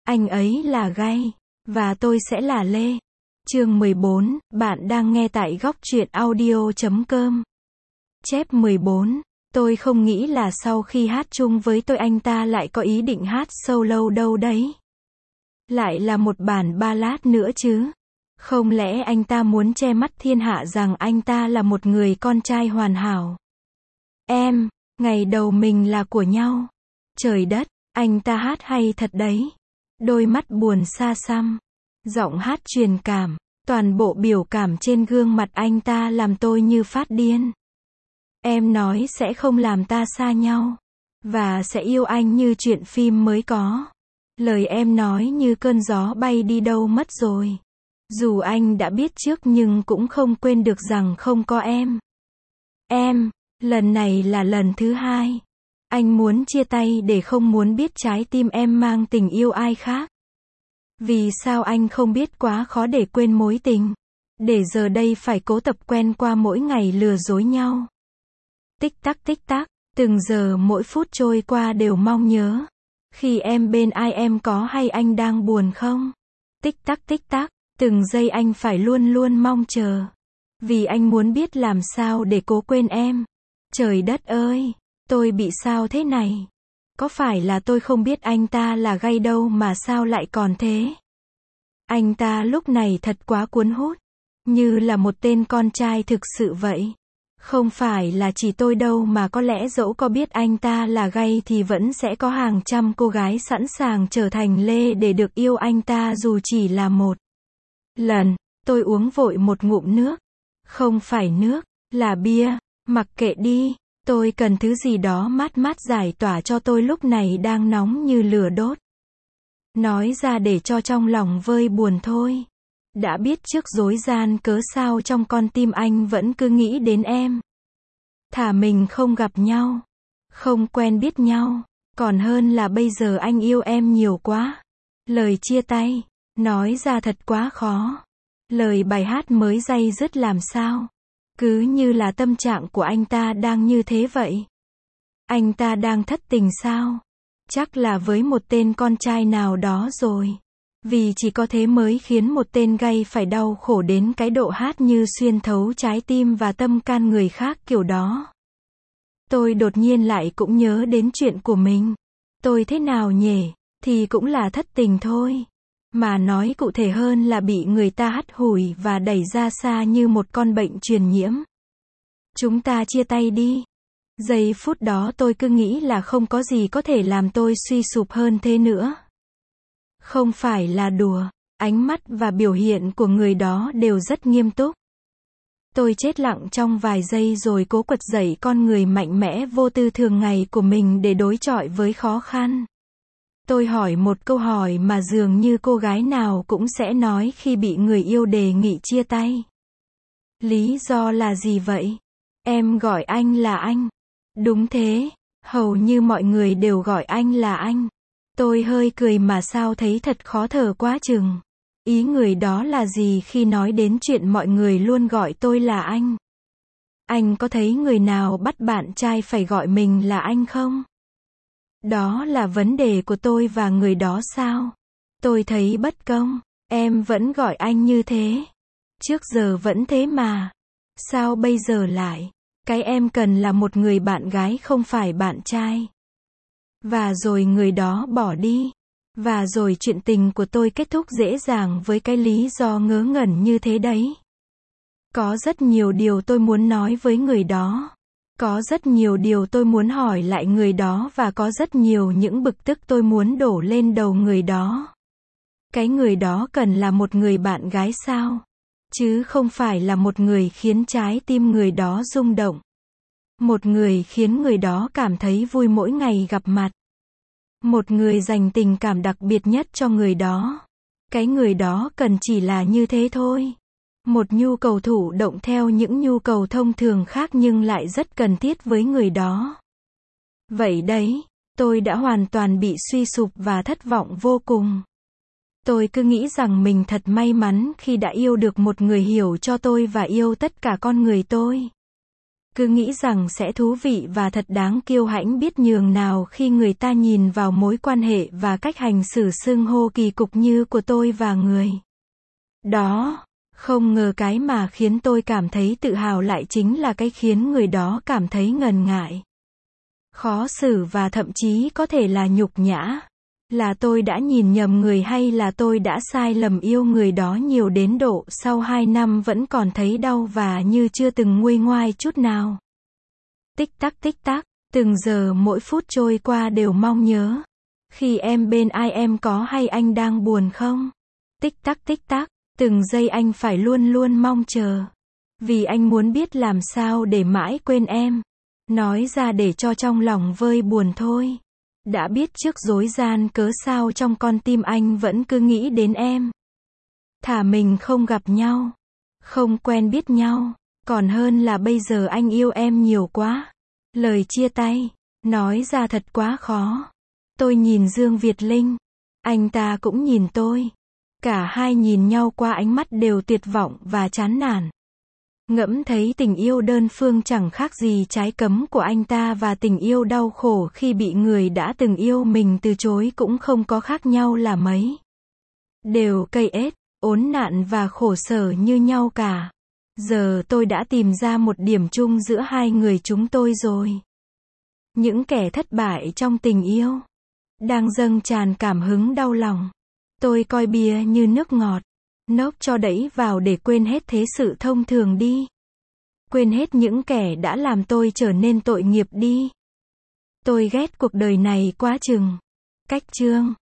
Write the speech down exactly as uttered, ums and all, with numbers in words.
Anh ấy là Gay, và tôi sẽ là Lê. Chương mười bốn, bạn đang nghe tại góc truyện audio chấm com. Chép mười bốn. Tôi không nghĩ là sau khi hát chung với tôi anh ta lại có ý định hát solo đâu đấy. Lại là một bản ballad nữa chứ. Không lẽ anh ta muốn che mắt thiên hạ rằng anh ta là một người con trai hoàn hảo? Em, ngày đầu mình là của nhau. Trời đất, anh ta hát hay thật đấy. Đôi mắt buồn xa xăm. Giọng hát truyền cảm. Toàn bộ biểu cảm trên gương mặt anh ta làm tôi như phát điên. Em nói sẽ không làm ta xa nhau. Và sẽ yêu anh như chuyện phim mới có. Lời em nói như cơn gió bay đi đâu mất rồi. Dù anh đã biết trước nhưng cũng không quên được rằng không có em. Em, lần này là lần thứ hai. Anh muốn chia tay để không muốn biết trái tim em mang tình yêu ai khác. Vì sao anh không biết quá khó để quên mối tình? Để giờ đây phải cố tập quen qua mỗi ngày lừa dối nhau. Tích tắc tích tắc, từng giờ mỗi phút trôi qua đều mong nhớ. Khi em bên ai em có hay anh đang buồn không? Tích tắc tích tắc, từng giây anh phải luôn luôn mong chờ. Vì anh muốn biết làm sao để cố quên em. Trời đất ơi, tôi bị sao thế này? Có phải là tôi không biết anh ta là Gay đâu mà sao lại còn thế? Anh ta lúc này thật quá cuốn hút. Như là một tên con trai thực sự vậy. Không phải là chỉ tôi đâu mà có lẽ dẫu có biết anh ta là Gay thì vẫn sẽ có hàng trăm cô gái sẵn sàng trở thành Lê để được yêu anh ta dù chỉ là một lần. Tôi uống vội một ngụm nước. Không phải nước, là bia. Mặc kệ đi, tôi cần thứ gì đó mát mát giải tỏa cho tôi lúc này đang nóng như lửa đốt. Nói ra để cho trong lòng vơi buồn thôi. Đã biết trước dối gian cớ sao trong con tim anh vẫn cứ nghĩ đến em. Thà mình không gặp nhau, không quen biết nhau, còn hơn là bây giờ anh yêu em nhiều quá. Lời chia tay, nói ra thật quá khó. Lời bài hát mới day dứt làm sao? Cứ như là tâm trạng của anh ta đang như thế vậy. Anh ta đang thất tình sao? Chắc là với một tên con trai nào đó rồi. Vì chỉ có thế mới khiến một tên Gay phải đau khổ đến cái độ hát như xuyên thấu trái tim và tâm can người khác kiểu đó. Tôi đột nhiên lại cũng nhớ đến chuyện của mình. Tôi thế nào nhỉ? Thì cũng là thất tình thôi. Mà nói cụ thể hơn là bị người ta hắt hủi và đẩy ra xa như một con bệnh truyền nhiễm. Chúng ta chia tay đi. Giây phút đó tôi cứ nghĩ là không có gì có thể làm tôi suy sụp hơn thế nữa. Không phải là đùa, ánh mắt và biểu hiện của người đó đều rất nghiêm túc. Tôi chết lặng trong vài giây rồi cố quật dậy con người mạnh mẽ vô tư thường ngày của mình để đối chọi với khó khăn. Tôi hỏi một câu hỏi mà dường như cô gái nào cũng sẽ nói khi bị người yêu đề nghị chia tay. Lý do là gì vậy? Em gọi anh là anh. Đúng thế, hầu như mọi người đều gọi anh là anh. Tôi hơi cười mà sao thấy thật khó thở quá chừng. Ý người đó là gì khi nói đến chuyện mọi người luôn gọi tôi là anh? Anh có thấy người nào bắt bạn trai phải gọi mình là anh không? Đó là vấn đề của tôi và người đó sao? Tôi thấy bất công. Em vẫn gọi anh như thế. Trước giờ vẫn thế mà. Sao bây giờ lại? Cái em cần là một người bạn gái không phải bạn trai. Và rồi người đó bỏ đi. Và rồi chuyện tình của tôi kết thúc dễ dàng với cái lý do ngớ ngẩn như thế đấy. Có rất nhiều điều tôi muốn nói với người đó. Có rất nhiều điều tôi muốn hỏi lại người đó và có rất nhiều những bực tức tôi muốn đổ lên đầu người đó. Cái người đó cần là một người bạn gái sao? Chứ không phải là một người khiến trái tim người đó rung động. Một người khiến người đó cảm thấy vui mỗi ngày gặp mặt. Một người dành tình cảm đặc biệt nhất cho người đó. Cái người đó cần chỉ là như thế thôi. Một nhu cầu thụ động theo những nhu cầu thông thường khác nhưng lại rất cần thiết với người đó. Vậy đấy, tôi đã hoàn toàn bị suy sụp và thất vọng vô cùng. Tôi cứ nghĩ rằng mình thật may mắn khi đã yêu được một người hiểu cho tôi và yêu tất cả con người tôi. Cứ nghĩ rằng sẽ thú vị và thật đáng kiêu hãnh biết nhường nào khi người ta nhìn vào mối quan hệ và cách hành xử xưng hô kỳ cục như của tôi và người đó. Không ngờ cái mà khiến tôi cảm thấy tự hào lại chính là cái khiến người đó cảm thấy ngần ngại, khó xử và thậm chí có thể là nhục nhã. Là tôi đã nhìn nhầm người hay là tôi đã sai lầm yêu người đó nhiều đến độ sau hai năm vẫn còn thấy đau và như chưa từng nguôi ngoai chút nào. Tích tắc tích tắc, từng giờ mỗi phút trôi qua đều mong nhớ. Khi em bên ai em có hay anh đang buồn không? Tích tắc tích tắc, từng giây anh phải luôn luôn mong chờ. Vì anh muốn biết làm sao để mãi quên em. Nói ra để cho trong lòng vơi buồn thôi. Đã biết trước dối gian cớ sao trong con tim anh vẫn cứ nghĩ đến em. Thà mình không gặp nhau, không quen biết nhau, còn hơn là bây giờ anh yêu em nhiều quá. Lời chia tay, nói ra thật quá khó. Tôi nhìn Dương Việt Linh, anh ta cũng nhìn tôi. Cả hai nhìn nhau qua ánh mắt đều tuyệt vọng và chán nản. Ngẫm thấy tình yêu đơn phương chẳng khác gì trái cấm của anh ta và tình yêu đau khổ khi bị người đã từng yêu mình từ chối cũng không có khác nhau là mấy. Đều cây ết, ốn nạn và khổ sở như nhau cả. Giờ tôi đã tìm ra một điểm chung giữa hai người chúng tôi rồi. Những kẻ thất bại trong tình yêu đang dâng tràn cảm hứng đau lòng. Tôi coi bia như nước ngọt, nốc cho đẩy vào để quên hết thế sự thông thường đi. Quên hết những kẻ đã làm tôi trở nên tội nghiệp đi. Tôi ghét cuộc đời này quá chừng. Cách chương